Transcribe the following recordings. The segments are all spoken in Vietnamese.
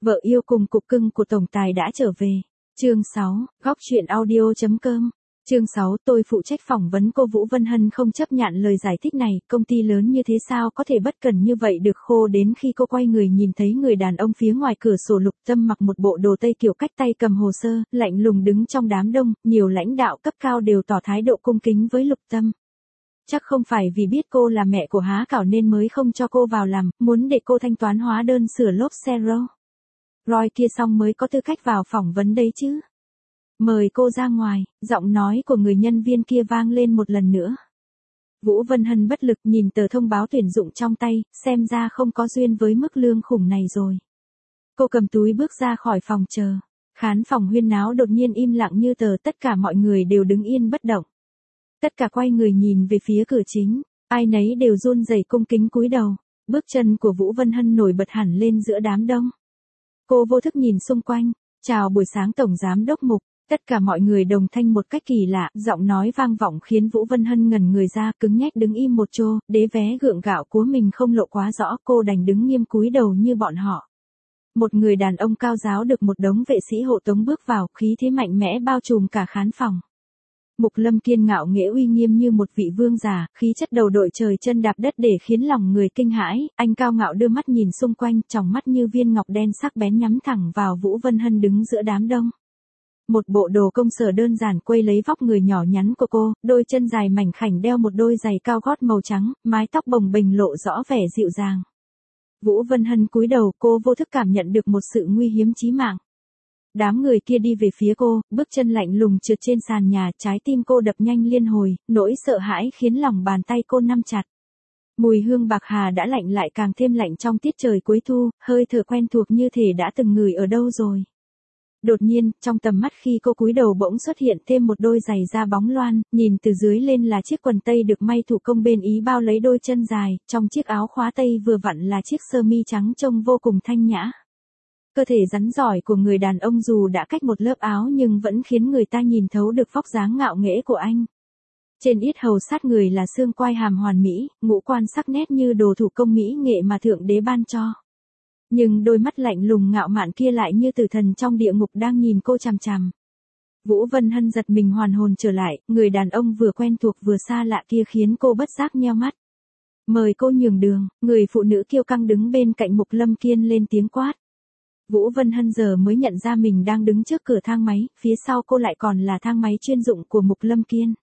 Vợ yêu cùng cục cưng của tổng tài đã trở về. Chương 6, góc chuyện audio.com. Chương 6, tôi phụ trách phỏng vấn cô Vũ Vân Hân không chấp nhận lời giải thích này, công ty lớn như thế sao có thể bất cần như vậy được. Khô đến khi cô quay người nhìn thấy người đàn ông phía ngoài cửa sổ. Lục Tâm mặc một bộ đồ tây kiểu cách tay cầm hồ sơ, lạnh lùng đứng trong đám đông, nhiều lãnh đạo cấp cao đều tỏ thái độ cung kính với Lục Tâm. Chắc không phải vì biết cô là mẹ của Há Cảo nên mới không cho cô vào làm, muốn để cô thanh toán hóa đơn sửa lốp xe Roy kia xong mới có tư cách vào phỏng vấn đấy chứ. Mời cô ra ngoài, giọng nói của người nhân viên kia vang lên một lần nữa. Vũ Vân Hân bất lực nhìn tờ thông báo tuyển dụng trong tay, xem ra không có duyên với mức lương khủng này rồi. Cô cầm túi bước ra khỏi phòng chờ. Khán phòng huyên náo đột nhiên im lặng như tờ, tất cả mọi người đều đứng yên bất động. Tất cả quay người nhìn về phía cửa chính, ai nấy đều run rẩy cung kính cúi đầu. Bước chân của Vũ Vân Hân nổi bật hẳn lên giữa đám đông. Cô vô thức nhìn xung quanh, chào buổi sáng Tổng Giám Đốc Mục. Tất cả mọi người đồng thanh một cách kỳ lạ, giọng nói vang vọng khiến Vũ Vân Hân ngẩn người ra, cứng nhắc đứng im một chỗ, đế vé gượng gạo của mình không lộ quá rõ, cô đành đứng nghiêm cúi đầu như bọn họ. Một người đàn ông cao ráo được một đống vệ sĩ hộ tống bước vào, khí thế mạnh mẽ bao trùm cả khán phòng. Mục Lâm Kiên ngạo nghễ uy nghiêm như một vị vương giả, khí chất đầu đội trời chân đạp đất để khiến lòng người kinh hãi. Anh cao ngạo đưa mắt nhìn xung quanh, tròng mắt như viên ngọc đen sắc bén nhắm thẳng vào Vũ Vân Hân đứng giữa đám đông. Một bộ đồ công sở đơn giản quây lấy vóc người nhỏ nhắn của cô, đôi chân dài mảnh khảnh đeo một đôi giày cao gót màu trắng, mái tóc bồng bềnh lộ rõ vẻ dịu dàng. Vũ Vân Hân cúi đầu, cô vô thức cảm nhận được một sự nguy hiểm chí mạng. Đám người kia đi về phía cô, bước chân lạnh lùng trượt trên sàn nhà, trái tim cô đập nhanh liên hồi, nỗi sợ hãi khiến lòng bàn tay cô nắm chặt. Mùi hương bạc hà đã lạnh lại càng thêm lạnh trong tiết trời cuối thu, hơi thở quen thuộc như thể đã từng ngửi ở đâu rồi. Đột nhiên, trong tầm mắt khi cô cúi đầu bỗng xuất hiện thêm một đôi giày da bóng loan, nhìn từ dưới lên là chiếc quần tây được may thủ công bên Ý bao lấy đôi chân dài, trong chiếc áo khóa tây vừa vặn là chiếc sơ mi trắng trông vô cùng thanh nhã. Cơ thể rắn rỏi của người đàn ông dù đã cách một lớp áo nhưng vẫn khiến người ta nhìn thấu được vóc dáng ngạo nghễ của anh. Trên yết hầu sát người là xương quai hàm hoàn mỹ, ngũ quan sắc nét như đồ thủ công mỹ nghệ mà Thượng Đế ban cho. Nhưng đôi mắt lạnh lùng ngạo mạn kia lại như tử thần trong địa ngục đang nhìn cô chằm chằm. Vũ Vân Hân giật mình hoàn hồn trở lại, người đàn ông vừa quen thuộc vừa xa lạ kia khiến cô bất giác nheo mắt. Mời cô nhường đường, người phụ nữ kiêu căng đứng bên cạnh Mục Lâm Kiên lên tiếng quát. Vũ Vân Hân giờ mới nhận ra mình đang đứng trước cửa thang máy, phía sau cô lại còn là thang máy chuyên dụng của Mục Lâm Kiên.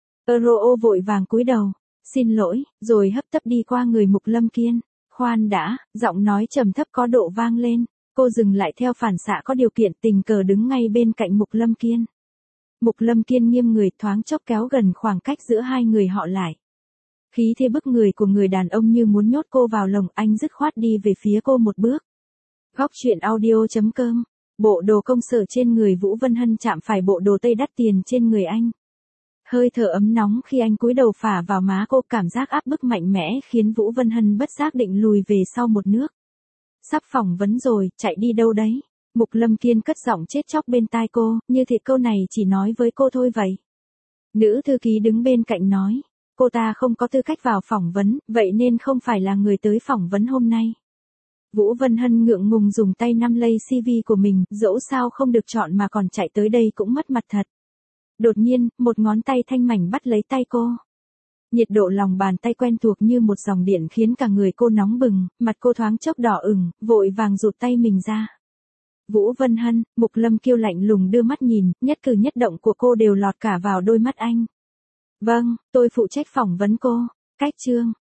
Euro vội vàng cúi đầu, xin lỗi, rồi hấp tấp đi qua người Mục Lâm Kiên. Khoan đã, giọng nói trầm thấp có độ vang lên, cô dừng lại theo phản xạ có điều kiện tình cờ đứng ngay bên cạnh Mục Lâm Kiên. Mục Lâm Kiên nghiêng người thoáng chốc kéo gần khoảng cách giữa hai người họ lại. Khí thế bức người của người đàn ông như muốn nhốt cô vào lồng, anh dứt khoát đi về phía cô một bước. Góc chuyện audio.com. Bộ đồ công sở trên người Vũ Vân Hân chạm phải bộ đồ tây đắt tiền trên người anh. Hơi thở ấm nóng khi anh cúi đầu phả vào má cô, cảm giác áp bức mạnh mẽ khiến Vũ Vân Hân bất giác định lùi về sau một nước. Sắp phỏng vấn rồi, chạy đi đâu đấy? Mục Lâm Kiên cất giọng chết chóc bên tai cô, như thể câu này chỉ nói với cô thôi vậy. Nữ thư ký đứng bên cạnh nói, cô ta không có tư cách vào phỏng vấn, vậy nên không phải là người tới phỏng vấn hôm nay. Vũ Vân Hân ngượng ngùng dùng tay nắm lấy CV của mình, dẫu sao không được chọn mà còn chạy tới đây cũng mất mặt thật. Đột nhiên, một ngón tay thanh mảnh bắt lấy tay cô. Nhiệt độ lòng bàn tay quen thuộc như một dòng điện khiến cả người cô nóng bừng, mặt cô thoáng chốc đỏ ửng, vội vàng rụt tay mình ra. Vũ Vân Hân, Mục Lâm Kiêu lạnh lùng đưa mắt nhìn, nhất cử nhất động của cô đều lọt cả vào đôi mắt anh. Vâng, tôi phụ trách phỏng vấn cô. Cách chương.